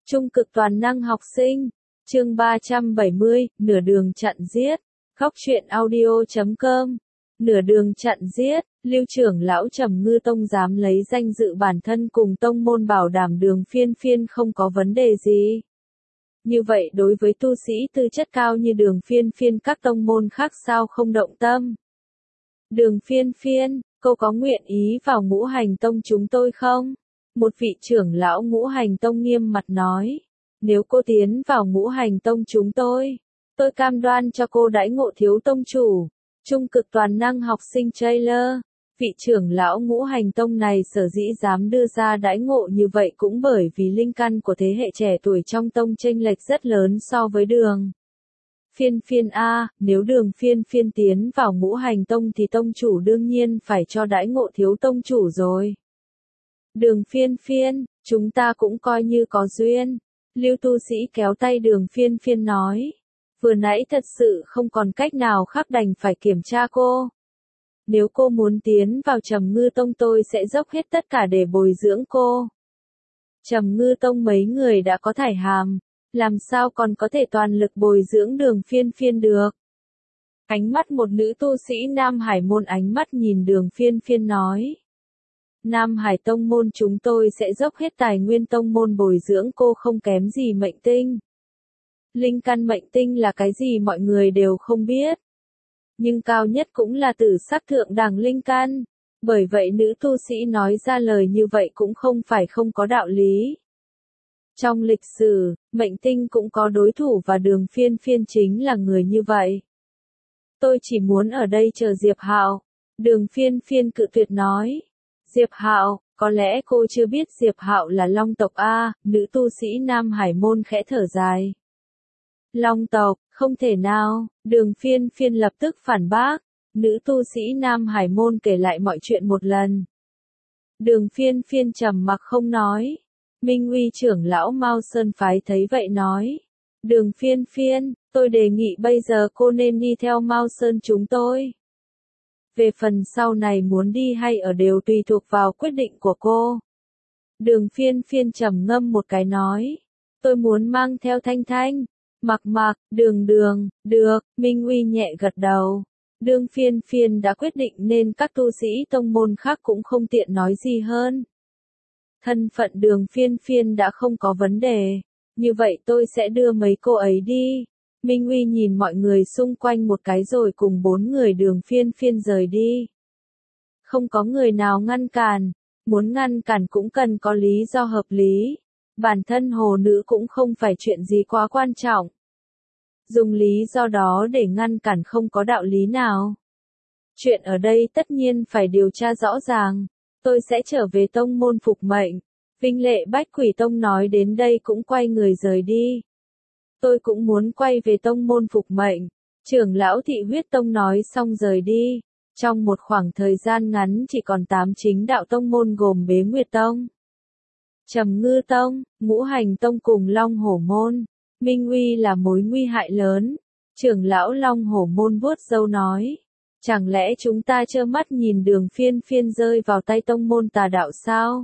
Trung cực toàn năng học sinh. Chương 370, nửa đường chặn giết. Góc truyện audio.com. Nửa đường chặn giết, Lưu trưởng lão Trầm Ngư Tông dám lấy danh dự bản thân cùng tông môn bảo đảm Đường Phiên Phiên không có vấn đề gì. Như vậy đối với tu sĩ tư chất cao như Đường Phiên Phiên các tông môn khác sao không động tâm? Đường Phiên Phiên, cô có nguyện ý vào Ngũ Hành Tông chúng tôi không? Một vị trưởng lão Ngũ Hành Tông nghiêm mặt nói. Nếu cô tiến vào Ngũ Hành Tông chúng tôi cam đoan cho cô đãi ngộ thiếu tông chủ. Trung cực toàn năng học sinh trailer. Vị trưởng lão Ngũ Hành Tông này sở dĩ dám đưa ra đãi ngộ như vậy cũng bởi vì linh căn của thế hệ trẻ tuổi trong tông chênh lệch rất lớn so với Đường Phiên Phiên A. Nếu Đường Phiên Phiên tiến vào Ngũ Hành Tông thì tông chủ đương nhiên phải cho đãi ngộ thiếu tông chủ rồi. Đường Phiên Phiên, chúng ta cũng coi như có duyên. Lưu tu sĩ kéo tay Đường Phiên Phiên nói. Vừa nãy thật sự không còn cách nào khác đành phải kiểm tra cô. Nếu cô muốn tiến vào Trầm Ngư Tông tôi sẽ dốc hết tất cả để bồi dưỡng cô. Trầm Ngư Tông mấy người đã có thải hàm, làm sao còn có thể toàn lực bồi dưỡng Đường Phiên Phiên được. Ánh mắt một nữ tu sĩ Nam Hải môn ánh mắt nhìn Đường Phiên Phiên nói. Nam Hải Tông môn chúng tôi sẽ dốc hết tài nguyên tông môn bồi dưỡng cô không kém gì mệnh tinh. Linh căn mệnh tinh là cái gì mọi người đều không biết. Nhưng cao nhất cũng là tử sắc thượng đẳng linh căn. Bởi vậy nữ tu sĩ nói ra lời như vậy cũng không phải không có đạo lý. Trong lịch sử, mệnh tinh cũng có đối thủ và Đường Phiên Phiên chính là người như vậy. Tôi chỉ muốn ở đây chờ Diệp Hạo. Đường Phiên Phiên cự tuyệt nói. Diệp Hạo, có lẽ cô chưa biết Diệp Hạo là Long tộc A, nữ tu sĩ Nam Hải môn khẽ thở dài. Long tộc, không thể nào, Đường Phiên Phiên lập tức phản bác, nữ tu sĩ Nam Hải môn kể lại mọi chuyện một lần. Đường Phiên Phiên trầm mặc không nói. Minh Uy trưởng lão Mao Sơn Phái thấy vậy nói. Đường Phiên Phiên, tôi đề nghị bây giờ cô nên đi theo Mao Sơn chúng tôi. Về phần sau này muốn đi hay ở đều tùy thuộc vào quyết định của cô. Đường Phiên Phiên trầm ngâm một cái nói. Tôi muốn mang theo Thanh Thanh. Mặc, Đường, được, Minh Uy nhẹ gật đầu. Đường Phiên Phiên đã quyết định nên các tu sĩ tông môn khác cũng không tiện nói gì hơn. Thân phận Đường Phiên Phiên đã không có vấn đề. Như vậy tôi sẽ đưa mấy cô ấy đi. Minh Uy nhìn mọi người xung quanh một cái rồi cùng 4 người Đường Phiên Phiên rời đi. Không có người nào ngăn cản. Muốn ngăn cản cũng cần có lý do hợp lý. Bản thân hồ nữ cũng không phải chuyện gì quá quan trọng. Dùng lý do đó để ngăn cản không có đạo lý nào. Chuyện ở đây tất nhiên phải điều tra rõ ràng. Tôi sẽ trở về tông môn phục mệnh. Vinh Lệ Bách Quỷ Tông nói đến đây cũng quay người rời đi. Tôi cũng muốn quay về tông môn phục mệnh. Trưởng lão Thị Huyết Tông nói xong rời đi. Trong một khoảng thời gian ngắn chỉ còn 8 chính đạo tông môn gồm Bế Nguyệt Tông, Trầm Ngư Tông, Ngũ Hành Tông cùng Long Hổ Môn. Minh Uy là mối nguy hại lớn. Trưởng lão Long Hổ Môn vuốt râu nói. Chẳng lẽ chúng ta trơ mắt nhìn Đường Phiên Phiên rơi vào tay tông môn tà đạo sao?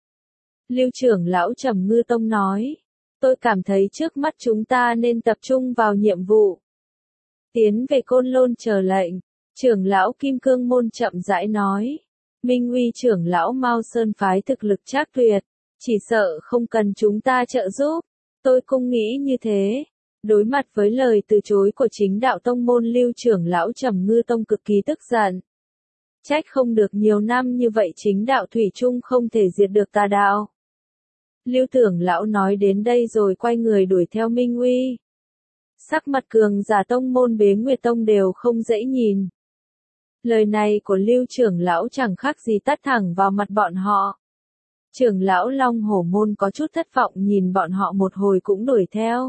Lưu trưởng lão Trầm Ngư Tông nói. Tôi cảm thấy trước mắt chúng ta nên tập trung vào nhiệm vụ. Tiến về Côn Lôn chờ lệnh. Trưởng lão Kim Cương Môn chậm rãi nói. Minh Uy trưởng lão Mao Sơn Phái thực lực trác tuyệt. Chỉ sợ không cần chúng ta trợ giúp. Tôi cũng nghĩ như thế. Đối mặt với lời từ chối của chính đạo tông môn Lưu trưởng lão Trầm Ngư Tông cực kỳ tức giận. Trách không được nhiều năm như vậy chính đạo thủy chung không thể diệt được tà đạo. Lưu trưởng lão nói đến đây rồi quay người đuổi theo Minh Uy. Sắc mặt cường giả tông môn Bế Nguyệt Tông đều không dễ nhìn. Lời này của Lưu trưởng lão chẳng khác gì tát thẳng vào mặt bọn họ. Trưởng lão Long Hổ Môn có chút thất vọng nhìn bọn họ một hồi cũng đuổi theo.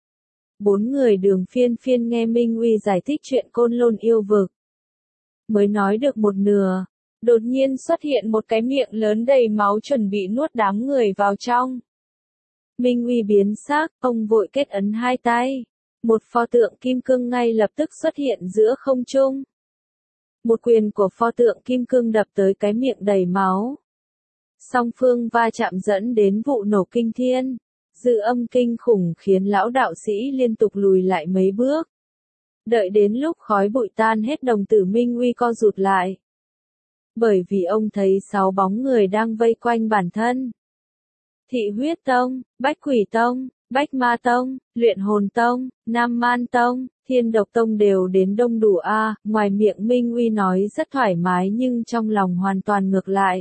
4 người Đường Phiên Phiên nghe Minh Uy giải thích chuyện Côn Lôn yêu vực. Mới nói được một nửa, đột nhiên xuất hiện một cái miệng lớn đầy máu chuẩn bị nuốt đám người vào trong. Minh Uy biến sắc, ông vội kết ấn hai tay. Một pho tượng kim cương ngay lập tức xuất hiện giữa không trung. Một quyền của pho tượng kim cương đập tới cái miệng đầy máu. Song phương va chạm dẫn đến vụ nổ kinh thiên. Dư âm kinh khủng khiến lão đạo sĩ liên tục lùi lại mấy bước. Đợi đến lúc khói bụi tan hết, đồng tử Minh Uy co rụt lại. Bởi vì ông thấy 6 bóng người đang vây quanh bản thân. Thị Huyết Tông, Bách Quỷ Tông, Bách Ma Tông, Luyện Hồn Tông, Nam Man Tông, Thiên Độc Tông đều đến đông đủ a. Ngoài miệng Minh Uy nói rất thoải mái nhưng trong lòng hoàn toàn ngược lại.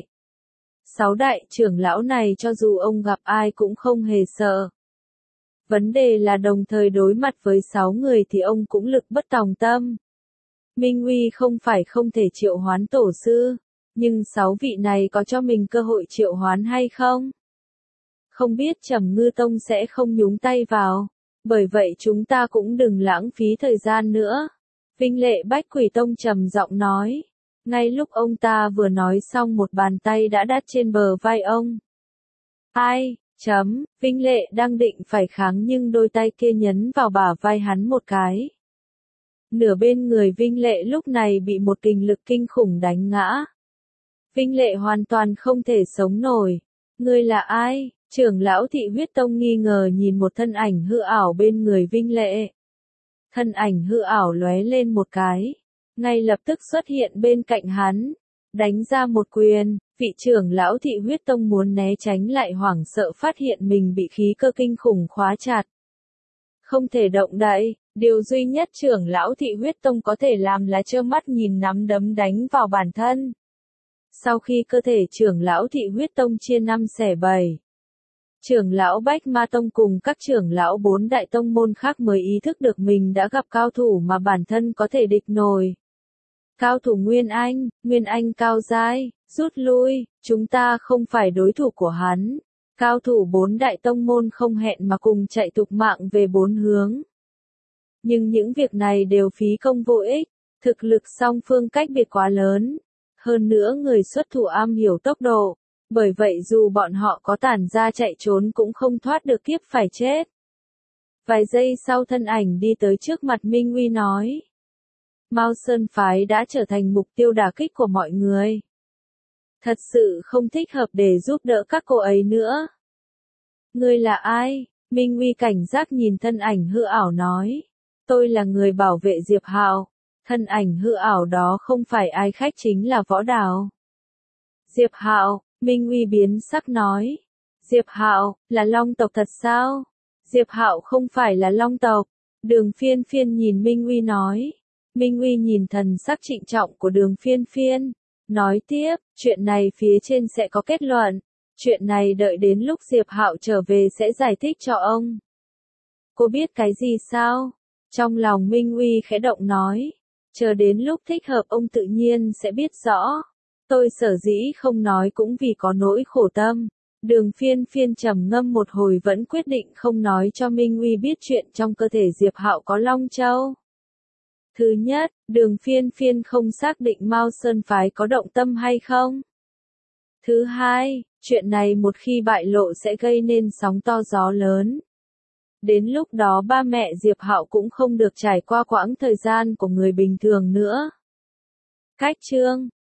6 đại trưởng lão này cho dù ông gặp ai cũng không hề sợ. Vấn đề là đồng thời đối mặt với 6 người thì ông cũng lực bất tòng tâm. Minh Uy không phải không thể triệu hoán tổ sư, nhưng 6 vị này có cho mình cơ hội triệu hoán hay không? Không biết Trầm Ngư Tông sẽ không nhúng tay vào, bởi vậy chúng ta cũng đừng lãng phí thời gian nữa. Vinh Lệ Bách Quỷ Tông trầm giọng nói. Ngay lúc ông ta vừa nói xong, một bàn tay đã đắt trên bờ vai ông. Ai? Vinh Lệ đang định phải kháng nhưng đôi tay kia nhấn vào bả vai hắn một cái. Nửa bên người Vinh Lệ lúc này bị một kình lực kinh khủng đánh ngã. Vinh Lệ hoàn toàn không thể sống nổi. Ngươi là ai? Trưởng lão Thị Huyết Tông nghi ngờ nhìn một thân ảnh hư ảo bên người Vinh Lệ. Thân ảnh hư ảo lóe lên một cái, ngay lập tức xuất hiện bên cạnh hắn, đánh ra một quyền. Vị trưởng lão Thị Huyết Tông muốn né tránh lại hoảng sợ phát hiện mình bị khí cơ kinh khủng khóa chặt. Không thể động đậy, điều duy nhất trưởng lão Thị Huyết Tông có thể làm là trơ mắt nhìn nắm đấm đánh vào bản thân. Sau khi cơ thể trưởng lão Thị Huyết Tông chia 5 xẻ 7, trưởng lão Bách Ma Tông cùng các trưởng lão 4 đại tông môn khác mới ý thức được mình đã gặp cao thủ mà bản thân có thể địch nổi. Cao thủ Nguyên Anh cao giai, rút lui, chúng ta không phải đối thủ của hắn. Cao thủ 4 đại tông môn không hẹn mà cùng chạy thục mạng về 4 hướng. Nhưng những việc này đều phí công vô ích, thực lực song phương cách biệt quá lớn. Hơn nữa người xuất thủ am hiểu tốc độ, bởi vậy dù bọn họ có tản ra chạy trốn cũng không thoát được kiếp phải chết. Vài giây sau thân ảnh đi tới trước mặt Minh Uy nói. Mao Sơn Phái đã trở thành mục tiêu đả kích của mọi người. Thật sự không thích hợp để giúp đỡ các cô ấy nữa. Ngươi là ai? Minh Uy cảnh giác nhìn thân ảnh hư ảo nói. Tôi là người bảo vệ Diệp Hạo. Thân ảnh hư ảo đó không phải ai khác chính là Võ Đào. Diệp Hạo, Minh Uy biến sắc nói. Diệp Hạo, là Long tộc thật sao? Diệp Hạo không phải là Long tộc. Đường Phiên Phiên nhìn Minh Uy nói. Minh Uy nhìn thần sắc trịnh trọng của Đường Phiên Phiên, nói tiếp, chuyện này phía trên sẽ có kết luận. Chuyện này đợi đến lúc Diệp Hạo trở về sẽ giải thích cho ông. Cô biết cái gì sao? Trong lòng Minh Uy khẽ động nói. Chờ đến lúc thích hợp ông tự nhiên sẽ biết rõ. Tôi sở dĩ không nói cũng vì có nỗi khổ tâm. Đường Phiên Phiên trầm ngâm một hồi vẫn quyết định không nói cho Minh Uy biết chuyện trong cơ thể Diệp Hạo có Long Châu. Thứ nhất, Đường Phiên Phiên không xác định Mao Sơn Phái có động tâm hay không. Thứ hai, chuyện này một khi bại lộ sẽ gây nên sóng to gió lớn. Đến lúc đó ba mẹ Diệp Hạo cũng không được trải qua quãng thời gian của người bình thường nữa. Cách chương